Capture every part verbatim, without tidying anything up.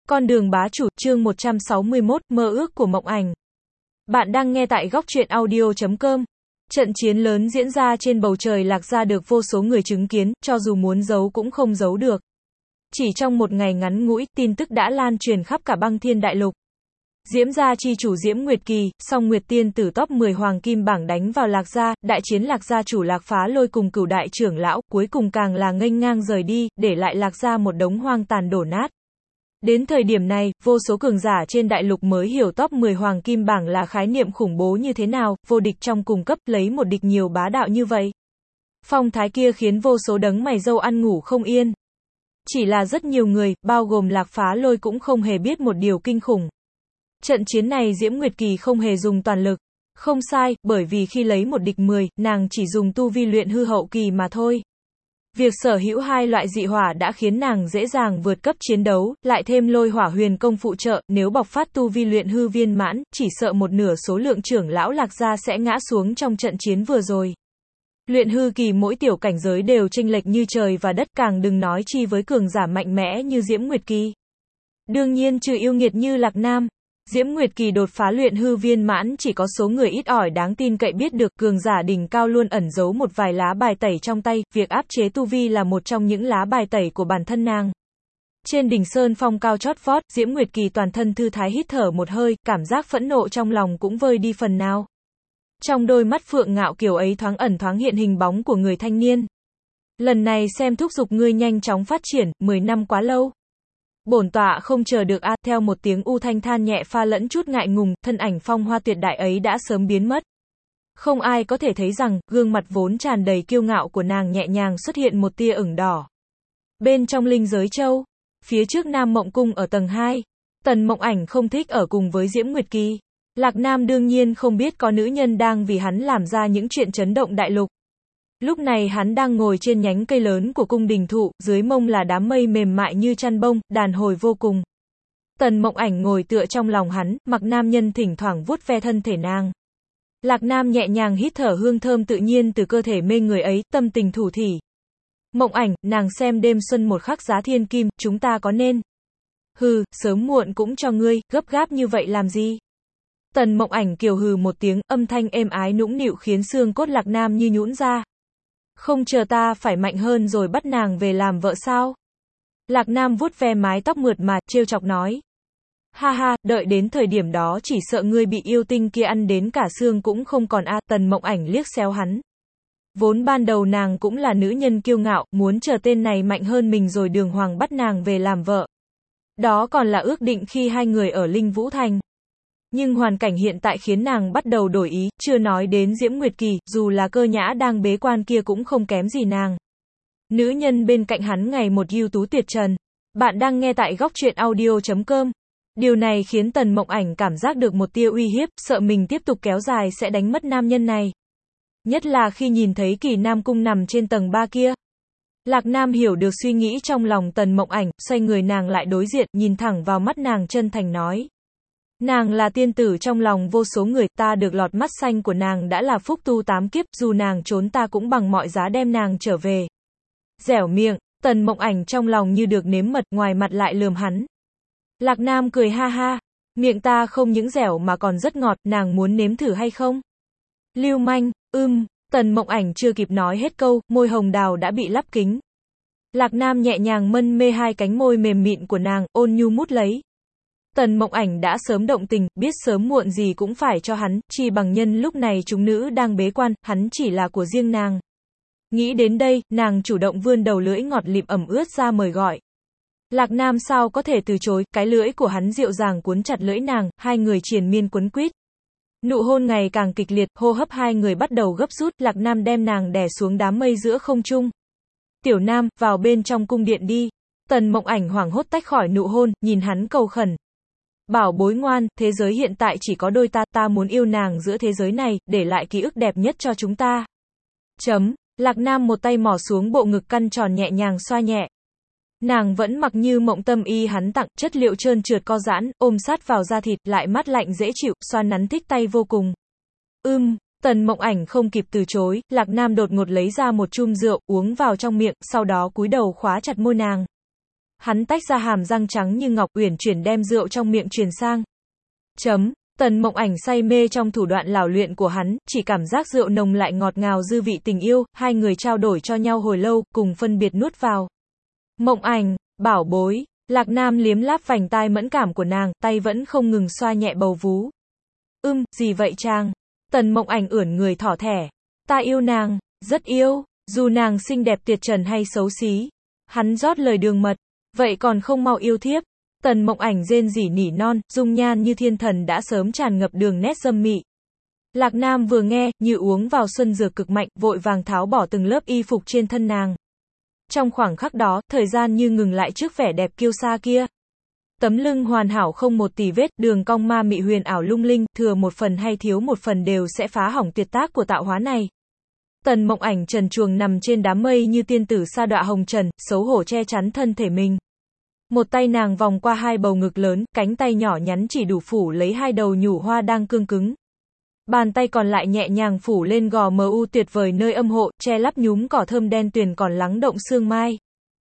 Con đường bá chủ, chương một trăm sáu mươi mốt, mơ ước của Mộng Ảnh. Bạn đang nghe tại góc truyện audio chấm com. Trận chiến lớn diễn ra trên bầu trời Lạc Gia được vô số người chứng kiến, cho dù muốn giấu cũng không giấu được. Chỉ trong một ngày ngắn ngủi, tin tức đã lan truyền khắp cả băng thiên đại lục. Diễm gia chi chủ Diễm Nguyệt Kỳ, song Nguyệt Tiên tử top mười hoàng kim bảng đánh vào Lạc Gia, đại chiến Lạc Gia chủ Lạc Phá Lôi cùng cửu đại trưởng lão, cuối cùng càng là nghênh ngang rời đi, để lại Lạc Gia một đống hoang tàn đổ nát. Đến thời điểm này, vô số cường giả trên đại lục mới hiểu top mười hoàng kim bảng là khái niệm khủng bố như thế nào, vô địch trong cùng cấp, lấy một địch nhiều bá đạo như vậy. Phong thái kia khiến vô số đấng mày râu ăn ngủ không yên. Chỉ là rất nhiều người, bao gồm Lạc Phá Lôi cũng không hề biết một điều kinh khủng. Trận chiến này Diễm Nguyệt Kỳ không hề dùng toàn lực. Không sai, bởi vì khi lấy một địch mười, nàng chỉ dùng tu vi luyện hư hậu kỳ mà thôi. Việc sở hữu hai loại dị hỏa đã khiến nàng dễ dàng vượt cấp chiến đấu, lại thêm lôi hỏa huyền công phụ trợ, nếu bộc phát tu vi luyện hư viên mãn, chỉ sợ một nửa số lượng trưởng lão Lạc Gia sẽ ngã xuống trong trận chiến vừa rồi. Luyện hư kỳ mỗi tiểu cảnh giới đều chênh lệch như trời và đất, càng đừng nói chi với cường giả mạnh mẽ như Diễm Nguyệt Kỳ. Đương nhiên trừ yêu nghiệt như Lạc Nam, Diễm Nguyệt Kỳ đột phá luyện hư viên mãn chỉ có số người ít ỏi đáng tin cậy biết được, cường giả đỉnh cao luôn ẩn giấu một vài lá bài tẩy trong tay, việc áp chế tu vi là một trong những lá bài tẩy của bản thân nàng. Trên đỉnh sơn phong cao chót vót, Diễm Nguyệt Kỳ toàn thân thư thái hít thở một hơi, cảm giác phẫn nộ trong lòng cũng vơi đi phần nào. Trong đôi mắt phượng ngạo kiều ấy thoáng ẩn thoáng hiện hình bóng của người thanh niên. Lần này xem thúc giục ngươi nhanh chóng phát triển, mười năm quá lâu. Bổn tọa không chờ được a, theo một tiếng u thanh than nhẹ pha lẫn chút ngại ngùng, thân ảnh phong hoa tuyệt đại ấy đã sớm biến mất. Không ai có thể thấy rằng, gương mặt vốn tràn đầy kiêu ngạo của nàng nhẹ nhàng xuất hiện một tia ửng đỏ. Bên trong linh giới châu, phía trước Nam Mộng Cung ở tầng hai, Tần Mộng Ảnh không thích ở cùng với Diễm Nguyệt Kỳ. Lạc Nam đương nhiên không biết có nữ nhân đang vì hắn làm ra những chuyện chấn động đại lục. Lúc này hắn đang ngồi trên nhánh cây lớn của cung đình thụ, dưới mông là đám mây mềm mại như chăn bông, đàn hồi vô cùng. Tần Mộng Ảnh ngồi tựa trong lòng hắn, mặc nam nhân thỉnh thoảng vuốt ve thân thể nàng. Lạc Nam nhẹ nhàng hít thở hương thơm tự nhiên từ cơ thể mê người ấy, tâm tình thủ thỉ. Mộng Ảnh, nàng xem đêm xuân một khắc giá thiên kim, chúng ta có nên? Hừ, sớm muộn cũng cho ngươi, gấp gáp như vậy làm gì? Tần Mộng Ảnh kiều hừ một tiếng, âm thanh êm ái nũng nịu khiến xương cốt Lạc Nam như nhũn ra. Không chờ ta phải mạnh hơn rồi bắt nàng về làm vợ sao? Lạc Nam vuốt ve mái tóc mượt mà, trêu chọc nói. Ha ha, đợi đến thời điểm đó chỉ sợ ngươi bị yêu tinh kia ăn đến cả xương cũng không còn a. Tần Mộng Ảnh liếc xéo hắn. Vốn ban đầu nàng cũng là nữ nhân kiêu ngạo, muốn chờ tên này mạnh hơn mình rồi đường hoàng bắt nàng về làm vợ. Đó còn là ước định khi hai người ở Linh Vũ Thành. Nhưng hoàn cảnh hiện tại khiến nàng bắt đầu đổi ý, chưa nói đến Diễm Nguyệt Kỳ, dù là Cơ Nhã đang bế quan kia cũng không kém gì nàng. Nữ nhân bên cạnh hắn ngày một ưu tú tuyệt trần. Bạn đang nghe tại góc truyện audio chấm com. Điều này khiến Tần Mộng Ảnh cảm giác được một tia uy hiếp, sợ mình tiếp tục kéo dài sẽ đánh mất nam nhân này. Nhất là khi nhìn thấy Kỳ Nam Cung nằm trên tầng ba kia. Lạc Nam hiểu được suy nghĩ trong lòng Tần Mộng Ảnh, xoay người nàng lại đối diện, nhìn thẳng vào mắt nàng chân thành nói. Nàng là tiên tử trong lòng vô số người, ta được lọt mắt xanh của nàng đã là phúc tu tám kiếp, dù nàng trốn ta cũng bằng mọi giá đem nàng trở về. Dẻo miệng, Tần Mộng Ảnh trong lòng như được nếm mật, ngoài mặt lại lườm hắn. Lạc Nam cười ha ha, miệng ta không những dẻo mà còn rất ngọt, nàng muốn nếm thử hay không? Lưu manh, ưm, Tần Mộng Ảnh chưa kịp nói hết câu, môi hồng đào đã bị lắp kính. Lạc Nam nhẹ nhàng mân mê hai cánh môi mềm mịn của nàng, ôn nhu mút lấy. Tần Mộng Ảnh đã sớm động tình, biết sớm muộn gì cũng phải cho hắn, chi bằng nhân lúc này chúng nữ đang bế quan, hắn chỉ là của riêng nàng. Nghĩ đến đây, nàng chủ động vươn đầu lưỡi ngọt lịm ẩm ướt ra mời gọi. Lạc Nam sao có thể từ chối, cái lưỡi của hắn dịu dàng cuốn chặt lưỡi nàng, hai người triền miên quấn quýt. Nụ hôn ngày càng kịch liệt, hô hấp hai người bắt đầu gấp rút, Lạc Nam đem nàng đè xuống đám mây giữa không trung. Tiểu Nam, vào bên trong cung điện đi. Tần Mộng Ảnh hoảng hốt tách khỏi nụ hôn, nhìn hắn cầu khẩn. Bảo bối ngoan, thế giới hiện tại chỉ có đôi ta, ta muốn yêu nàng giữa thế giới này, để lại ký ức đẹp nhất cho chúng ta. Chấm, Lạc Nam một tay mò xuống bộ ngực căn tròn nhẹ nhàng xoa nhẹ. Nàng vẫn mặc như mộng tâm y hắn tặng, chất liệu trơn trượt co giãn, ôm sát vào da thịt, lại mát lạnh dễ chịu, xoa nắn thích tay vô cùng. Ưm, Tần Mộng Ảnh không kịp từ chối, Lạc Nam đột ngột lấy ra một chum rượu, uống vào trong miệng, sau đó cúi đầu khóa chặt môi nàng. Hắn tách ra hàm răng trắng như ngọc, uyển chuyển đem rượu trong miệng truyền sang. Chấm. Tần Mộng Ảnh say mê trong thủ đoạn lão luyện của hắn, chỉ cảm giác rượu nồng lại ngọt ngào dư vị tình yêu, hai người trao đổi cho nhau hồi lâu, cùng phân biệt nuốt vào. Mộng Ảnh, bảo bối. Lạc Nam liếm láp vành tai mẫn cảm của nàng, tay vẫn không ngừng xoa nhẹ bầu vú. Ưm, gì vậy chàng? Tần Mộng Ảnh ưỡn người thỏ thẻ. Ta yêu nàng, rất yêu, dù nàng xinh đẹp tuyệt trần hay xấu xí. Hắn rót lời đường mật. Vậy còn không mau yêu thiếp? Tần Mộng Ảnh rên rỉ nỉ non, dung nhan như thiên thần đã sớm tràn ngập đường nét dâm mị. Lạc Nam vừa nghe, như uống vào xuân dược cực mạnh, vội vàng tháo bỏ từng lớp y phục trên thân nàng. Trong khoảng khắc đó, thời gian như ngừng lại trước vẻ đẹp kiêu sa kia. Tấm lưng hoàn hảo không một tì vết, đường cong ma mị huyền ảo lung linh, thừa một phần hay thiếu một phần đều sẽ phá hỏng tuyệt tác của tạo hóa này. Tần Mộng Ảnh trần truồng nằm trên đám mây như tiên tử sa đọa hồng trần, xấu hổ che chắn thân thể mình. Một tay nàng vòng qua hai bầu ngực lớn, cánh tay nhỏ nhắn chỉ đủ phủ lấy hai đầu nhũ hoa đang cương cứng. Bàn tay còn lại nhẹ nhàng phủ lên gò mờ u tuyệt vời nơi âm hộ, che lắp nhúm cỏ thơm đen tuyền còn lắng động sương mai.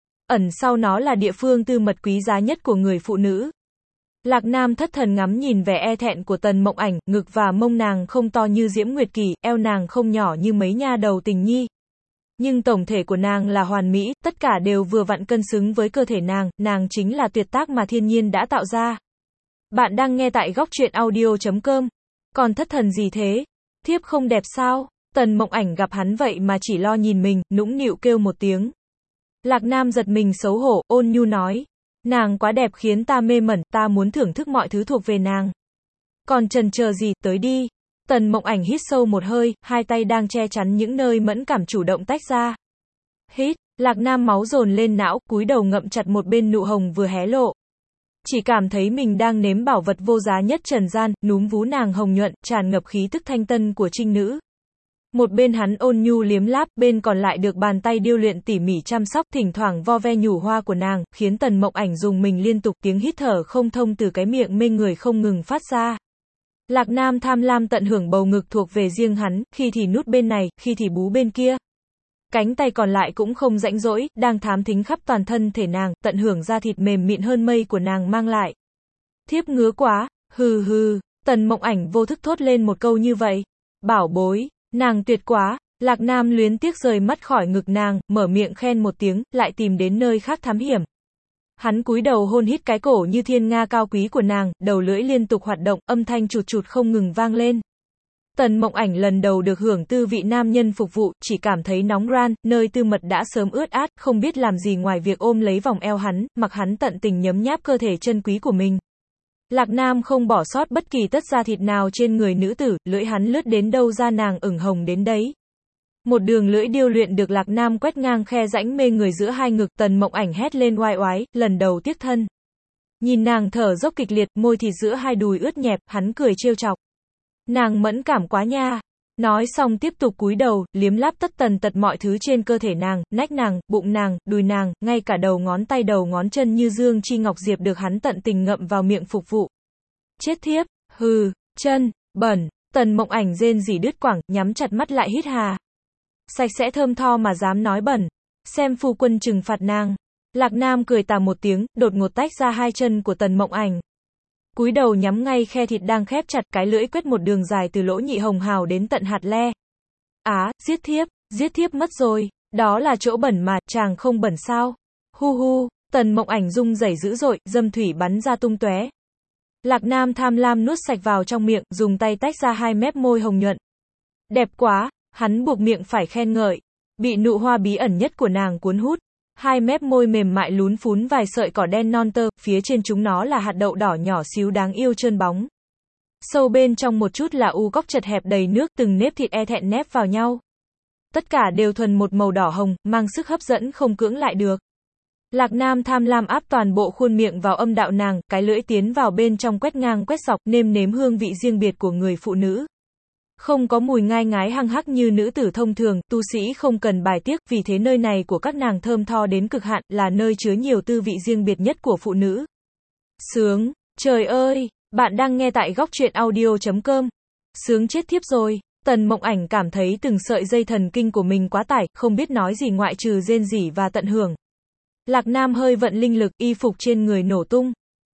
Ẩn sau nó là địa phương tư mật quý giá nhất của người phụ nữ. Lạc Nam thất thần ngắm nhìn vẻ e thẹn của Tần Mộng Ảnh, ngực và mông nàng không to như Diễm Nguyệt Kỳ, eo nàng không nhỏ như mấy nha đầu tình nhi. Nhưng tổng thể của nàng là hoàn mỹ, tất cả đều vừa vặn cân xứng với cơ thể nàng, nàng chính là tuyệt tác mà thiên nhiên đã tạo ra. Bạn đang nghe tại góc truyện audio chấm com. Còn thất thần gì thế? Thiếp không đẹp sao? Tần Mộng Ảnh gặp hắn vậy mà chỉ lo nhìn mình, nũng nịu kêu một tiếng. Lạc Nam giật mình xấu hổ, ôn nhu nói. Nàng quá đẹp khiến ta mê mẩn, ta muốn thưởng thức mọi thứ thuộc về nàng. Còn chần chờ gì, tới đi. Tần Mộng Ảnh hít sâu một hơi, hai tay đang che chắn những nơi mẫn cảm chủ động tách ra. Hít, Lạc Nam máu dồn lên não, cúi đầu ngậm chặt một bên nụ hồng vừa hé lộ. Chỉ cảm thấy mình đang nếm bảo vật vô giá nhất trần gian, núm vú nàng hồng nhuận, tràn ngập khí tức thanh tân của trinh nữ. Một bên hắn ôn nhu liếm láp, bên còn lại được bàn tay điêu luyện tỉ mỉ chăm sóc, thỉnh thoảng vo ve nhũ hoa của nàng, khiến Tần Mộng Ảnh dùng mình liên tục, tiếng hít thở không thông từ cái miệng mê người không ngừng phát ra. Lạc Nam tham lam tận hưởng bầu ngực thuộc về riêng hắn, khi thì nút bên này, khi thì bú bên kia. Cánh tay còn lại cũng không rãnh rỗi, đang thám thính khắp toàn thân thể nàng, tận hưởng da thịt mềm mịn hơn mây của nàng mang lại. Thiếp ngứa quá, hừ hừ, Tần Mộng Ảnh vô thức thốt lên một câu như vậy. Bảo bối, nàng tuyệt quá. Lạc Nam luyến tiếc rời mắt khỏi ngực nàng, mở miệng khen một tiếng, lại tìm đến nơi khác thám hiểm. Hắn cúi đầu hôn hít cái cổ như thiên nga cao quý của nàng, đầu lưỡi liên tục hoạt động, âm thanh chụt chụt không ngừng vang lên. Tần Mộng Ảnh lần đầu được hưởng tư vị nam nhân phục vụ, chỉ cảm thấy nóng ran, nơi tư mật đã sớm ướt át, không biết làm gì ngoài việc ôm lấy vòng eo hắn, mặc hắn tận tình nhấm nháp cơ thể chân quý của mình. Lạc Nam không bỏ sót bất kỳ tất da thịt nào trên người nữ tử, lưỡi hắn lướt đến đâu da nàng ửng hồng đến đấy. Một đường lưỡi điêu luyện được Lạc Nam quét ngang khe rãnh mê người giữa hai ngực, Tần Mộng Ảnh hét lên oai oái, lần đầu tiếc thân. Nhìn nàng thở dốc kịch liệt, môi thịt giữa hai đùi ướt nhẹp, hắn cười trêu chọc. Nàng mẫn cảm quá nha. Nói xong tiếp tục cúi đầu, liếm láp tất tần tật mọi thứ trên cơ thể nàng, nách nàng, bụng nàng, đùi nàng, ngay cả đầu ngón tay đầu ngón chân như dương chi ngọc diệp được hắn tận tình ngậm vào miệng phục vụ. Chết thiếp, hừ, chân, bẩn, Tần Mộng Ảnh rên rỉ đứt quãng, nhắm chặt mắt lại hít hà. Sạch sẽ thơm tho mà dám nói bẩn. Xem phu quân trừng phạt nàng. Lạc Nam cười tà một tiếng, đột ngột tách ra hai chân của Tần Mộng Ảnh. Cúi đầu nhắm ngay khe thịt đang khép chặt, cái lưỡi quét một đường dài từ lỗ nhị hồng hào đến tận hạt le. Á, giết thiếp, giết thiếp mất rồi, đó là chỗ bẩn mà, chàng không bẩn sao? Hu hu, Tần Mộng Ảnh rung rẩy dữ dội, dâm thủy bắn ra tung tóe. Lạc Nam tham lam nuốt sạch vào trong miệng, dùng tay tách ra hai mép môi hồng nhuận. Đẹp quá, hắn buộc miệng phải khen ngợi. Bị nụ hoa bí ẩn nhất của nàng cuốn hút. Hai mép môi mềm mại lún phún vài sợi cỏ đen non tơ, phía trên chúng nó là hạt đậu đỏ nhỏ xíu đáng yêu trơn bóng. Sâu bên trong một chút là u góc chật hẹp đầy nước, từng nếp thịt e thẹn nép vào nhau. Tất cả đều thuần một màu đỏ hồng, mang sức hấp dẫn không cưỡng lại được. Lạc Nam tham lam áp toàn bộ khuôn miệng vào âm đạo nàng, cái lưỡi tiến vào bên trong quét ngang quét dọc, nêm nếm hương vị riêng biệt của người phụ nữ. Không có mùi ngai ngái hăng hắc như nữ tử thông thường, tu sĩ không cần bài tiết, vì thế nơi này của các nàng thơm tho đến cực hạn, là nơi chứa nhiều tư vị riêng biệt nhất của phụ nữ. Sướng, trời ơi, bạn đang nghe tại góc truyện audio chấm com. Sướng chết thiếp rồi, Tần Mộng Ảnh cảm thấy từng sợi dây thần kinh của mình quá tải, không biết nói gì ngoại trừ rên rỉ và tận hưởng. Lạc Nam hơi vận linh lực, y phục trên người nổ tung.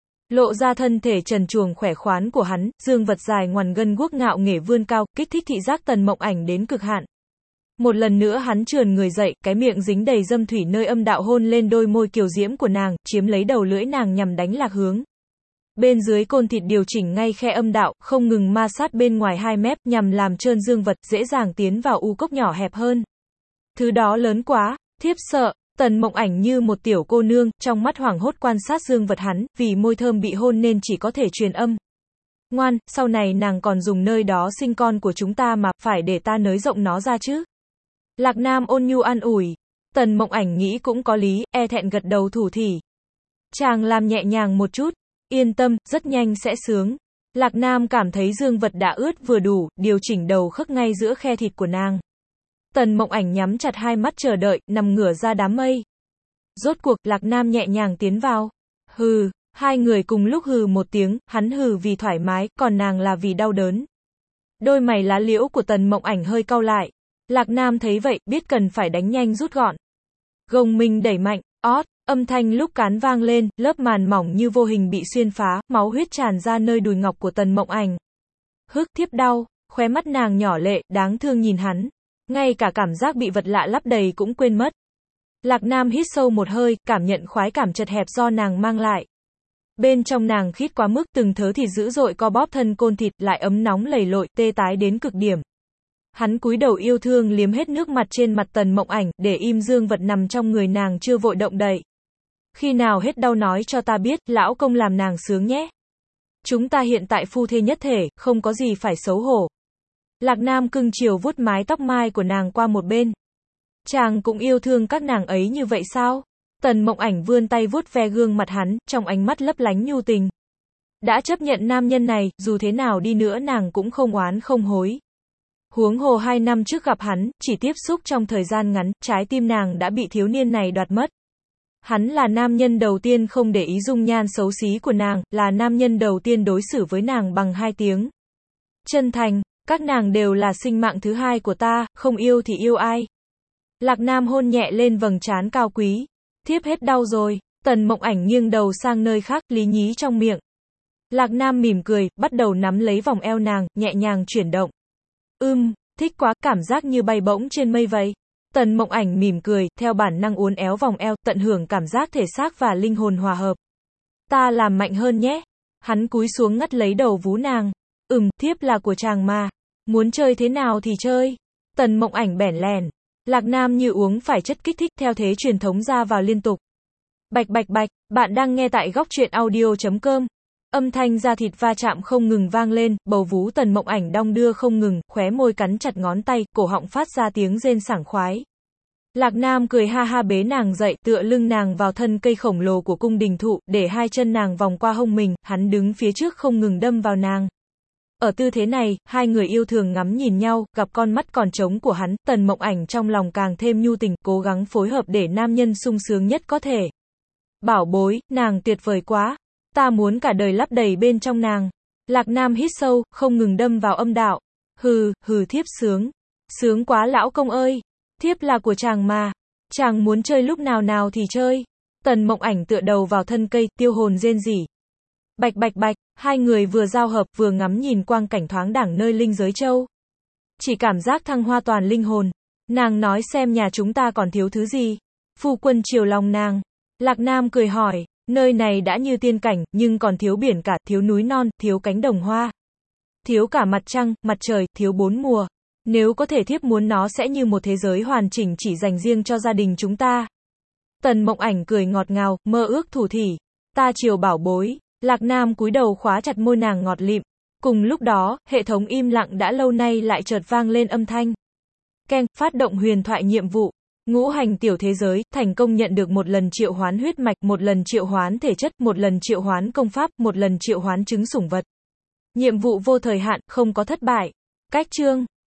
Lộ ra thân thể trần truồng khỏe khoắn của hắn, dương vật dài ngoằn gân guốc ngạo nghễ vươn cao, kích thích thị giác Tần Mộng Ảnh đến cực hạn. Một lần nữa hắn trườn người dậy, cái miệng dính đầy dâm thủy nơi âm đạo hôn lên đôi môi kiều diễm của nàng, chiếm lấy đầu lưỡi nàng nhằm đánh lạc hướng. Bên dưới côn thịt điều chỉnh ngay khe âm đạo, không ngừng ma sát bên ngoài hai mép, nhằm làm trơn dương vật, dễ dàng tiến vào u cốc nhỏ hẹp hơn. Thứ đó lớn quá, thiếp sợ. Tần Mộng Ảnh như một tiểu cô nương, trong mắt hoảng hốt quan sát dương vật hắn, vì môi thơm bị hôn nên chỉ có thể truyền âm. Ngoan, sau này nàng còn dùng nơi đó sinh con của chúng ta mà, phải để ta nới rộng nó ra chứ. Lạc Nam ôn nhu an ủi. Tần Mộng Ảnh nghĩ cũng có lý, e thẹn gật đầu thủ thỉ. Chàng làm nhẹ nhàng một chút, yên tâm, rất nhanh sẽ sướng. Lạc Nam cảm thấy dương vật đã ướt vừa đủ, điều chỉnh đầu khớp ngay giữa khe thịt của nàng. Tần Mộng Ảnh nhắm chặt hai mắt chờ đợi, nằm ngửa ra đám mây. Rốt cuộc, Lạc Nam nhẹ nhàng tiến vào. Hừ, hai người cùng lúc hừ một tiếng, hắn hừ vì thoải mái, còn nàng là vì đau đớn. Đôi mày lá liễu của Tần Mộng Ảnh hơi cau lại. Lạc Nam thấy vậy, biết cần phải đánh nhanh rút gọn. Gồng mình đẩy mạnh, ót, âm thanh lúc cán vang lên, lớp màn mỏng như vô hình bị xuyên phá, máu huyết tràn ra nơi đùi ngọc của Tần Mộng Ảnh. Hức thiếp đau, khóe mắt nàng nhỏ lệ, đáng thương nhìn hắn. Ngay cả cảm giác bị vật lạ lấp đầy cũng quên mất. Lạc Nam hít sâu một hơi, cảm nhận khoái cảm chật hẹp do nàng mang lại. Bên trong nàng khít quá mức, từng thớ thịt dữ dội co bóp thân côn thịt, lại ấm nóng lầy lội, tê tái đến cực điểm. Hắn cúi đầu yêu thương liếm hết nước mặt trên mặt Tần Mộng Ảnh, để im dương vật nằm trong người nàng chưa vội động đậy. Khi nào hết đau nói cho ta biết, lão công làm nàng sướng nhé. Chúng ta hiện tại phu thê nhất thể, không có gì phải xấu hổ. Lạc Nam cưng chiều vuốt mái tóc mai của nàng qua một bên. Chàng cũng yêu thương các nàng ấy như vậy sao? Tần Mộng Ảnh vươn tay vuốt ve gương mặt hắn, trong ánh mắt lấp lánh nhu tình. Đã chấp nhận nam nhân này, dù thế nào đi nữa nàng cũng không oán không hối. Huống hồ hai năm trước gặp hắn, chỉ tiếp xúc trong thời gian ngắn, trái tim nàng đã bị thiếu niên này đoạt mất. Hắn là nam nhân đầu tiên không để ý dung nhan xấu xí của nàng, là nam nhân đầu tiên đối xử với nàng bằng hai tiếng chân thành. Các nàng đều là sinh mạng thứ hai của ta, không yêu thì yêu ai. Lạc Nam hôn nhẹ lên vầng trán cao quý. Thiếp hết đau rồi. Tần Mộng Ảnh nghiêng đầu sang nơi khác, lý nhí trong miệng. Lạc Nam mỉm cười, bắt đầu nắm lấy vòng eo nàng, nhẹ nhàng chuyển động. Ưm, thích quá, cảm giác như bay bổng trên mây vậy. Tần Mộng Ảnh mỉm cười, theo bản năng uốn éo vòng eo, tận hưởng cảm giác thể xác và linh hồn hòa hợp. Ta làm mạnh hơn nhé. Hắn cúi xuống ngắt lấy đầu vú nàng. Ừm, thiếp là của chàng mà. Muốn chơi thế nào thì chơi. Tần Mộng Ảnh bẽn lèn. Lạc Nam như uống phải chất kích thích, theo thế truyền thống ra vào liên tục. Bạch bạch bạch, bạn đang nghe tại góc truyện audio chấm com. Âm thanh da thịt va chạm không ngừng vang lên, bầu vú Tần Mộng Ảnh đong đưa không ngừng, khóe môi cắn chặt ngón tay, cổ họng phát ra tiếng rên sảng khoái. Lạc Nam cười ha ha bế nàng dậy, tựa lưng nàng vào thân cây khổng lồ của cung đình thụ, để hai chân nàng vòng qua hông mình, hắn đứng phía trước không ngừng đâm vào nàng. Ở tư thế này, hai người yêu thương ngắm nhìn nhau, gặp con mắt còn trống của hắn, Tần Mộng Ảnh trong lòng càng thêm nhu tình, cố gắng phối hợp để nam nhân sung sướng nhất có thể. Bảo bối, nàng tuyệt vời quá. Ta muốn cả đời lấp đầy bên trong nàng. Lạc Nam hít sâu, không ngừng đâm vào âm đạo. Hừ, hừ thiếp sướng. Sướng quá lão công ơi. Thiếp là của chàng mà. Chàng muốn chơi lúc nào nào thì chơi. Tần Mộng Ảnh tựa đầu vào thân cây, tiêu hồn rên rỉ. Bạch bạch bạch, hai người vừa giao hợp vừa ngắm nhìn quang cảnh thoáng đẳng nơi linh giới châu. Chỉ cảm giác thăng hoa toàn linh hồn. Nàng nói xem nhà chúng ta còn thiếu thứ gì. Phu quân chiều lòng nàng. Lạc Nam cười hỏi, nơi này đã như tiên cảnh, nhưng còn thiếu biển cả, thiếu núi non, thiếu cánh đồng hoa. Thiếu cả mặt trăng, mặt trời, thiếu bốn mùa. Nếu có thể thiếp muốn nó sẽ như một thế giới hoàn chỉnh chỉ dành riêng cho gia đình chúng ta. Tần Mộng Ảnh cười ngọt ngào, mơ ước thủ thỉ. Ta chiều bảo bối. Lạc Nam cúi đầu khóa chặt môi nàng ngọt lịm. Cùng lúc đó, hệ thống im lặng đã lâu nay lại chợt vang lên âm thanh. Keng, phát động huyền thoại nhiệm vụ. Ngũ hành tiểu thế giới, thành công nhận được một lần triệu hoán huyết mạch, một lần triệu hoán thể chất, một lần triệu hoán công pháp, một lần triệu hoán trứng sủng vật. Nhiệm vụ vô thời hạn, không có thất bại. Cách chương.